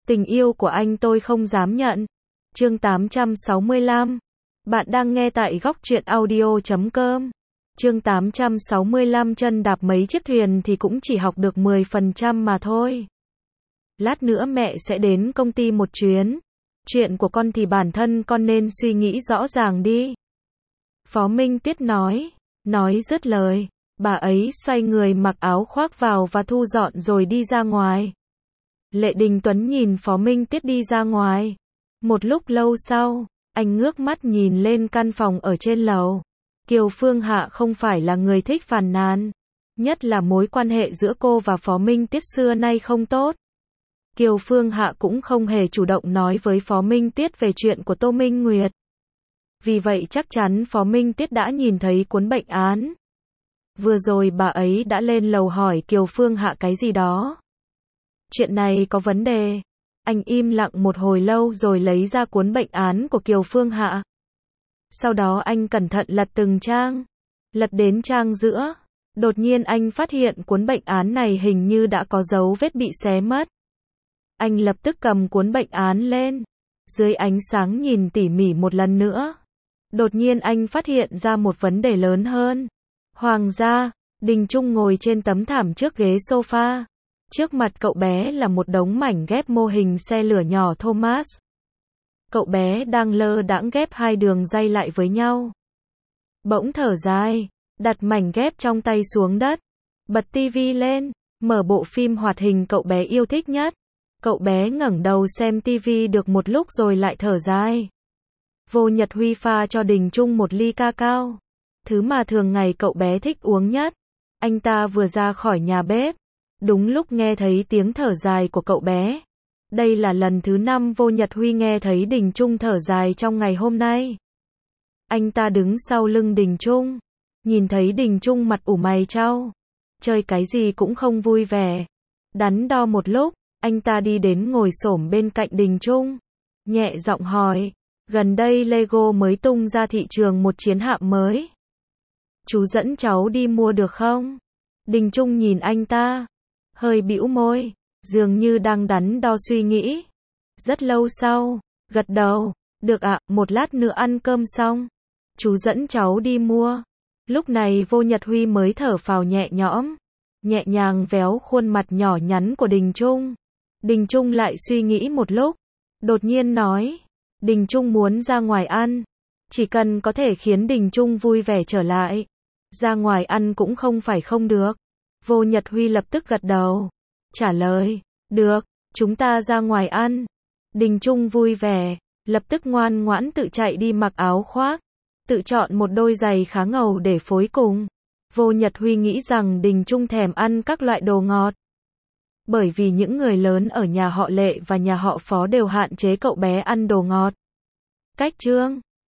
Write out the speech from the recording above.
Tình yêu của anh tôi không dám nhận. Chương 865. Bạn đang nghe tại góc truyện audio.com. Chương 865 chân đạp mấy chiếc thuyền thì cũng chỉ học được 10% mà thôi. Lát nữa mẹ sẽ đến công ty một chuyến. Chuyện của con thì bản thân con nên suy nghĩ rõ ràng đi. Phó Minh Tuyết nói. Nói dứt lời, bà ấy xoay người mặc áo khoác vào và thu dọn rồi đi ra ngoài. Lệ Đình Tuấn nhìn Phó Minh Tuyết đi ra ngoài. Một lúc lâu sau, anh ngước mắt nhìn lên căn phòng ở trên lầu. Kiều Phương Hạ không phải là người thích phàn nàn. Nhất là mối quan hệ giữa cô và Phó Minh Tuyết xưa nay không tốt. Kiều Phương Hạ cũng không hề chủ động nói với Phó Minh Tuyết về chuyện của Tô Minh Nguyệt. Vì vậy chắc chắn Phó Minh Tuyết đã nhìn thấy cuốn bệnh án. Vừa rồi bà ấy đã lên lầu hỏi Kiều Phương Hạ cái gì đó. Chuyện này có vấn đề. Anh im lặng một hồi lâu rồi lấy ra cuốn bệnh án của Kiều Phương Hạ. Sau đó anh cẩn thận lật từng trang. Lật đến trang giữa. Đột nhiên anh phát hiện cuốn bệnh án này hình như đã có dấu vết bị xé mất. Anh lập tức cầm cuốn bệnh án lên. Dưới ánh sáng nhìn tỉ mỉ một lần nữa. Đột nhiên anh phát hiện ra một vấn đề lớn hơn. Hoàng gia, Đình Trung ngồi trên tấm thảm trước ghế sofa. Trước mặt cậu bé là một đống mảnh ghép mô hình xe lửa nhỏ Thomas. Cậu bé đang lơ đãng ghép hai đường ray lại với nhau. Bỗng thở dài, đặt mảnh ghép trong tay xuống đất. Bật tivi lên, mở bộ phim hoạt hình cậu bé yêu thích nhất. Cậu bé ngẩng đầu xem tivi được một lúc rồi lại thở dài. Vô Nhật Huy pha cho Đình Trung một ly cacao. Thứ mà thường ngày cậu bé thích uống nhất. Anh ta vừa ra khỏi nhà bếp. Đúng lúc nghe thấy tiếng thở dài của cậu bé. Đây là lần thứ 5 Vô Nhật Huy nghe thấy Đình Trung thở dài trong ngày hôm nay. Anh ta đứng sau lưng Đình Trung. Nhìn thấy Đình Trung mặt ủ mày chau. Chơi cái gì cũng không vui vẻ. Đắn đo một lúc, anh ta đi đến ngồi xổm bên cạnh Đình Trung. Nhẹ giọng hỏi. Gần đây Lego mới tung ra thị trường một chiến hạm mới. Chú dẫn cháu đi mua được không? Đình Trung nhìn anh ta. Hơi bĩu môi. Dường như đang đắn đo suy nghĩ. Rất lâu sau. Gật đầu. Được ạ, một lát nữa ăn cơm xong. Chú dẫn cháu đi mua. Lúc này Vô Nhật Huy mới thở phào nhẹ nhõm. Nhẹ nhàng véo khuôn mặt nhỏ nhắn của Đình Trung. Đình Trung lại suy nghĩ một lúc. Đột nhiên nói. Đình Trung muốn ra ngoài ăn. Chỉ cần có thể khiến Đình Trung vui vẻ trở lại. Ra ngoài ăn cũng không phải không được. Vô Nhật Huy lập tức gật đầu. Trả lời. Được, chúng ta ra ngoài ăn. Đình Trung vui vẻ. Lập tức ngoan ngoãn tự chạy đi mặc áo khoác. Tự chọn một đôi giày khá ngầu để phối cùng. Vô Nhật Huy nghĩ rằng Đình Trung thèm ăn các loại đồ ngọt. Bởi vì những người lớn ở nhà họ Lệ và nhà họ Phó đều hạn chế cậu bé ăn đồ ngọt. Cách chương